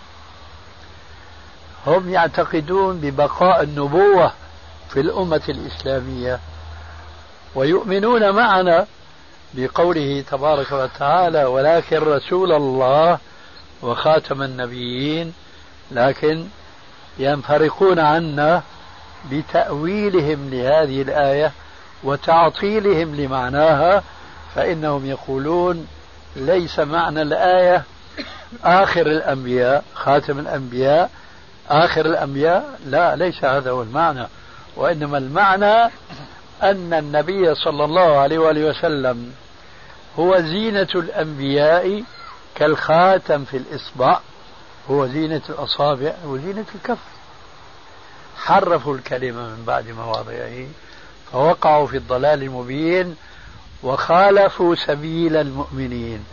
هم يعتقدون ببقاء النبوة في الأمة الإسلامية، ويؤمنون معنا بقوله تبارك وتعالى: ولكن رسول الله وخاتم النبيين. لكن ينفرقون عنا بتأويلهم لهذه الآية وتعطيلهم لمعناها، فإنهم يقولون ليس معنى الآية آخر الأنبياء، خاتم الأنبياء، آخر الأنبياء، لا، ليس هذا هو المعنى، وإنما المعنى أن النبي صلى الله عليه وآله وسلم هو زينة الأنبياء كالخاتم في الإصبع، هو زينة الأصابع وزينة الكف. حرفوا الكلمة من بعد مواضعه فوقعوا في الضلال المبين وخالفوا سبيل المؤمنين،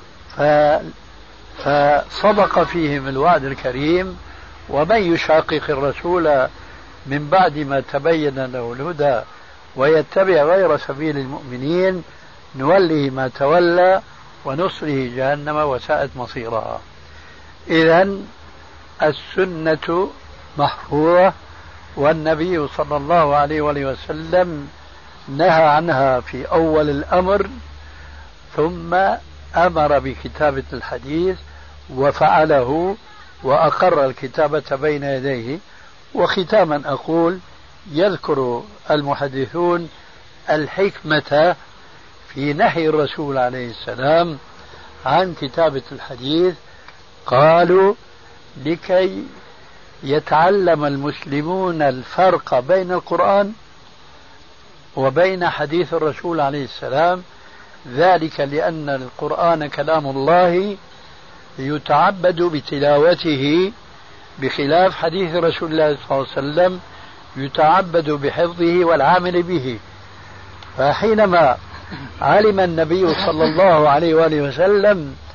فصدق فيهم الوعد الكريم: ومن يشاقق الرسول من بعد ما تبين له الهدى ويتبع غير سبيل المؤمنين نوله ما تولى ونصره جهنم وساءت مصيرها. إذن السنة محفوظة، والنبي صلى الله عليه وآله وسلم نهى عنها في أول الأمر، ثم أمر بكتابة الحديث وفعله وأقر الكتابة بين يديه. وختاما أقول: يذكر المحدثون الحكمة في نهي الرسول عليه السلام عن كتابة الحديث. قالوا: لكي يتعلم المسلمون الفرق بين القرآن وبين حديث الرسول عليه السلام، ذلك لأن القرآن كلام الله يتعبد بتلاوته، بخلاف حديث رسول الله صلى الله عليه وسلم يتعبد بحفظه والعمل به. فحينما علم النبي صلى الله عليه وآله وسلم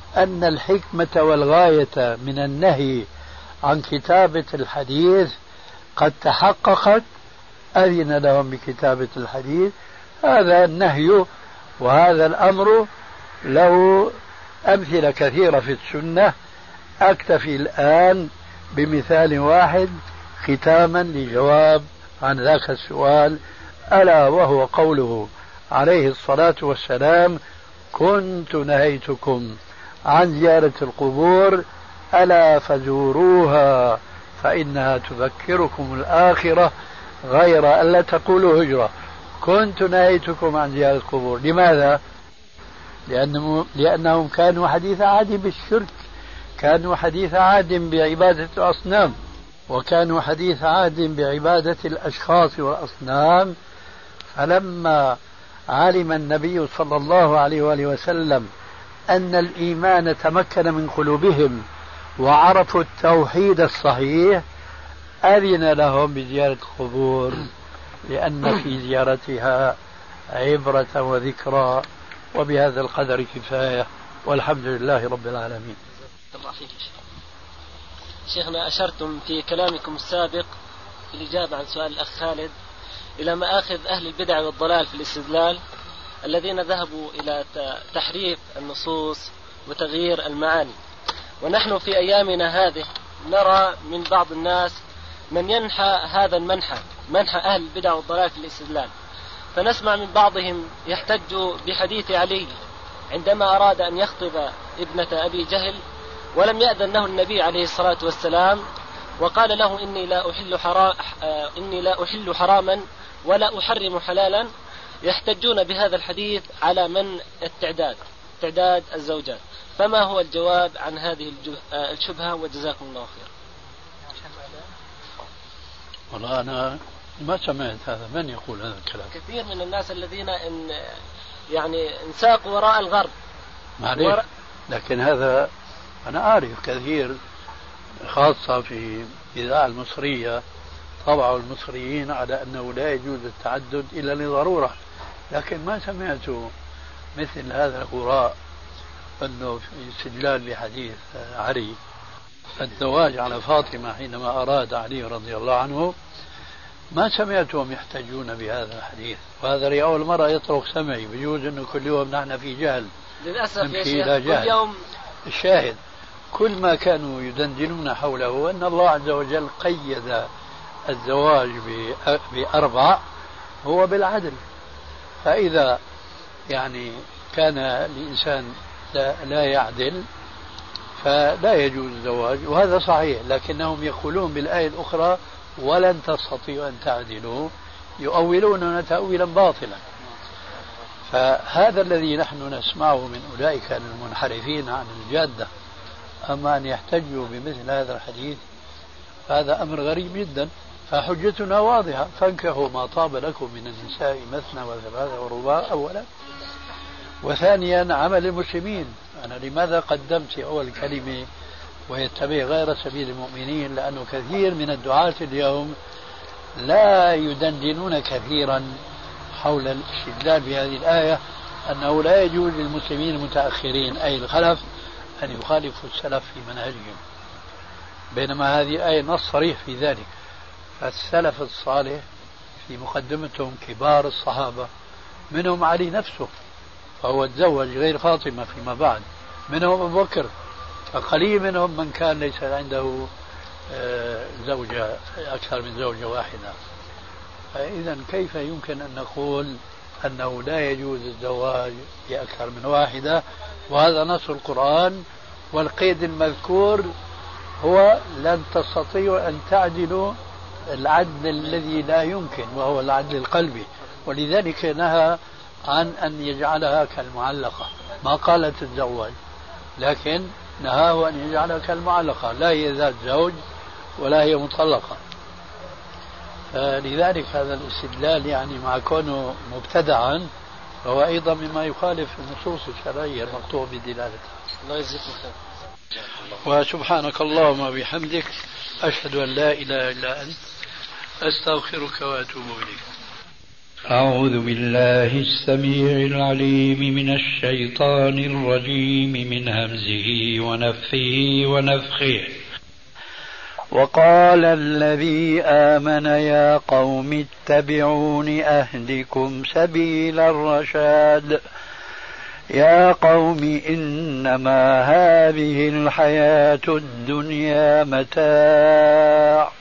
أن الحكمة والغاية من النهي عن كتابة الحديث قد تحققت أذن لهم بكتابة الحديث. هذا النهي وهذا الأمر له أمثلة كثيرة في السنة، أكتفي الآن بمثال واحد ختاما لجواب عن ذاك السؤال، ألا وهو قوله عليه الصلاة والسلام: كنت نهيتكم عن زيارة القبور ألا فزوروها فإنها تذكركم الآخرة غير ألا تقولوا هجرة. كنت نهيتكم عن زيارة القبور. لماذا؟ لأنهم كانوا حديث عهد بالشرك، كانوا حديث عهد بعبادة الأصنام، وكانوا حديث عهد بعبادة الأشخاص والأصنام. فلما علم النبي صلى الله عليه وآله وسلم أن الإيمان تمكن من قلوبهم وعرفوا التوحيد الصحيح أذن لهم بزيارة القبور، لأن في زيارتها عبرة وذكرى. وبهذا القدر كفاية، والحمد لله رب العالمين. الله فيك شيخنا، أشرتم في كلامكم السابق في الإجابة عن سؤال الأخ خالد إلى مآخذ أهل البدع والضلال في الاستدلال الذين ذهبوا إلى تحريف النصوص وتغيير المعاني. ونحن في أيامنا هذه نرى من بعض الناس من ينحى هذا المنحى، منحى أهل البدع والضلال في الاستدلال. فنسمع من بعضهم يحتج بحديث علي عندما أراد أن يخطب ابنة أبي جهل ولم يأذن له النبي عليه الصلاة والسلام، وقال له: إني لا أحل حراما ولا أحرم حلالا. يحتجون بهذا الحديث على من تعداد الزوجات. فما هو الجواب عن هذه الشبهة؟ وجزاكم الله خير. والله أنا ما سمعت هذا. من يقول هذا الكلام؟ كثير من الناس الذين انساقوا وراء الغرب. لكن هذا أنا أعرف كثير، خاصة في الإذاعة المصرية طبعوا المصريين على أنه لا يجوز التعدد إلا لضرورة، لكن ما سمعت مثل هذا الغراء أنه في استدلال لحديث علي الزواج على فاطمة حينما أراد علي رضي الله عنه، ما سمعتهم يحتجون بهذا الحديث. وهذا لأول مرة يطرق سمعي. بيجوز أنه كل يوم نحن في جهل للأسف يا شيخ. كل يوم الشاهد كل ما كانوا يدندنون حوله أن الله عز وجل قيد الزواج بأربع هو بالعدل. فإذا كان الإنسان لا يعدل فلا يجوز الزواج، وهذا صحيح. لكنهم يقولون بالآية الأخرى: ولن تستطيعوا أن تعدلوا، يؤولون تأويلا باطلا. فهذا الذي نحن نسمعه من أولئك المنحرفين عن الجادة. أما أن يحتجوا بمثل هذا الحديث هذا أمر غريب جدا. فحجتنا واضحة: فانكحوا ما طاب لكم من النساء مثنى وثلاث ورباع أولا. وثانيا عمل المسلمين. أنا لماذا قدمت أول كلمة ويتبع غير سبيل المؤمنين؟ لأنه كثير من الدعاة اليوم لا يدندنون كثيرا حول الاستدلال بهذه الآية أنه لا يجوز للمسلمين المتأخرين أي الخلف أن يخالفوا السلف في منهجهم، بينما هذه الآية نص صريح في ذلك. فالسلف الصالح في مقدمتهم كبار الصحابة، منهم علي نفسه فهو تزوج غير فاطمة فيما بعد، منهم أبو بكر، فقليل منهم من كان ليس عنده زوجة أكثر من زوجة واحدة. فإذا كيف يمكن أن نقول أنه لا يجوز الزواج بأكثر من واحدة؟ وهذا نص القرآن، والقيد المذكور هو: لن تستطيعوا أن تعدلوا العدل الذي لا يمكن، وهو العدل القلبي. ولذلك نهى عن أن يجعلها كالمعلقة. ما قال تتزوج، لكن نهاه أن يجعلها كالمعلقة، لا هي ذات زوج ولا هي مطلقة. لذلك هذا الاستدلال مع كونه مبتدعا فهو أيضا مما يخالف النصوص الشرعية المقطوع بدلالتها. الله يجزيك خير. وسبحانك اللهم وبحمدك، أشهد أن لا إله إلا أنت، أستغفرك وأتوب إليك. أعوذ بالله السميع العليم من الشيطان الرجيم من همزه ونفثه ونفخه. وقال الذي آمن يا قوم اتبعون أهدكم سبيل الرشاد يا قوم إنما هذه الحياة الدنيا متاع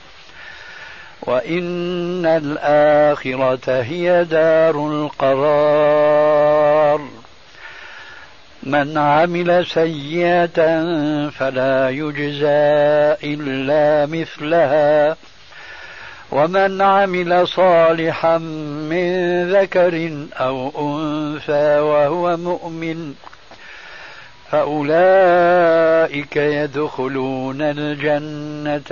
وإن الآخرة هي دار القرار من عمل سيئة فلا يجزى إلا مثلها ومن عمل صالحا من ذكر أو أنثى وهو مؤمن فأولئك يدخلون الجنة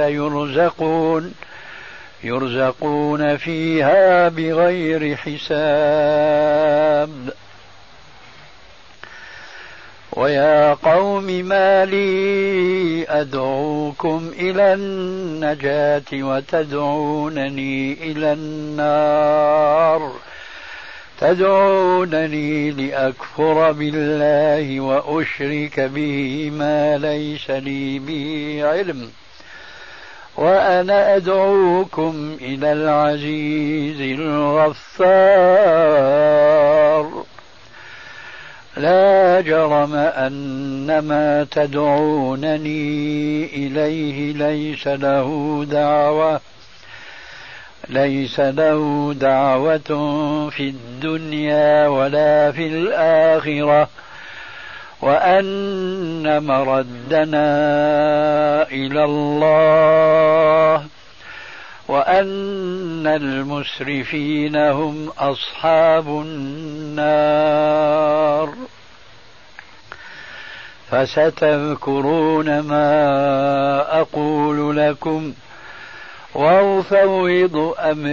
يرزقون فيها بغير حساب. ويا قوم ما لي أدعوكم إلى النجاة وتدعونني إلى النار تدعونني لأكفر بالله وأشرك به ما ليس لي به علم وأنا أدعوكم إلى العزيز الغفار لا جرم أن ما تدعونني إليه ليس له دعوة في الدنيا ولا في الآخرة وأن مردنا إلى الله وأن المسرفين هم أصحاب النار. فستذكرون ما أقول لكم وأفوض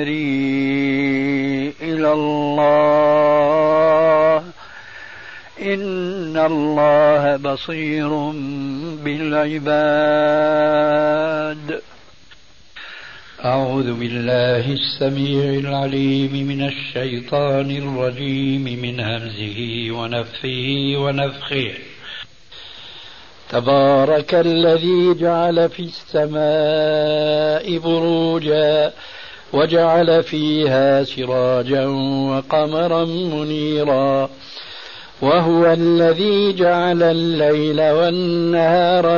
أمري إلى الله إن الله بصير بالعباد. أعوذ بالله السميع العليم من الشيطان الرجيم من همزه ونفثه ونفخه. تبارك الذي جعل في السماء بروجا وجعل فيها سراجا وقمرا منيرا وهو الذي جعل الليل والنهار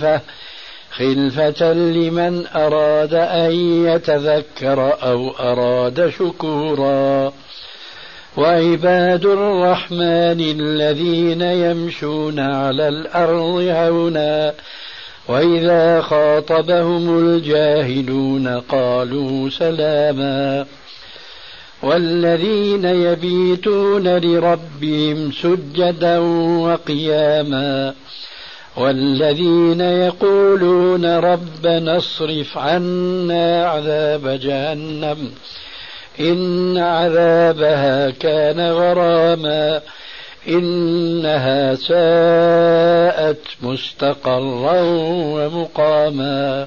خلفة لمن أراد أن يتذكر أو أراد شكورا. وعباد الرحمن الذين يمشون على الأرض هونا وإذا خاطبهم الجاهلون قالوا سلاما. والذين يبيتون لربهم سجدا وقياما والذين يقولون ربنا اصرف عنا عذاب جهنم إن عذابها كان غراما إنها ساءت مستقرا ومقاما.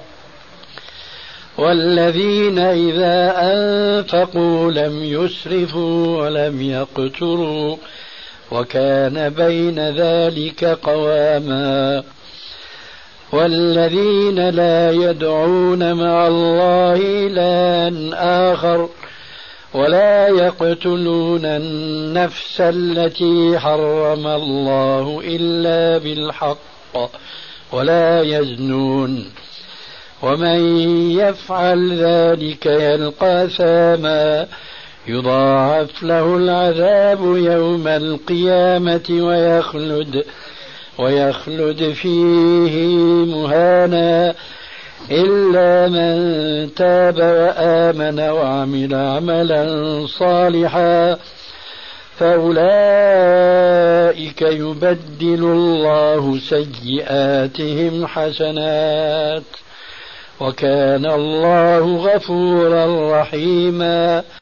والذين إذا أنفقوا لم يسرفوا ولم يقتروا وكان بين ذلك قواما. والذين لا يدعون مع الله إلها آخر ولا يقتلون النفس التي حرم الله إلا بالحق ولا يزنون ومن يفعل ذلك يلقى ثاما يضاعف له العذاب يوم القيامة ويخلد فيه مهانا إلا من تاب وآمن وعمل عملا صالحا فأولئك يبدل الله سيئاتهم حسنات وكان الله غفورا رحيما.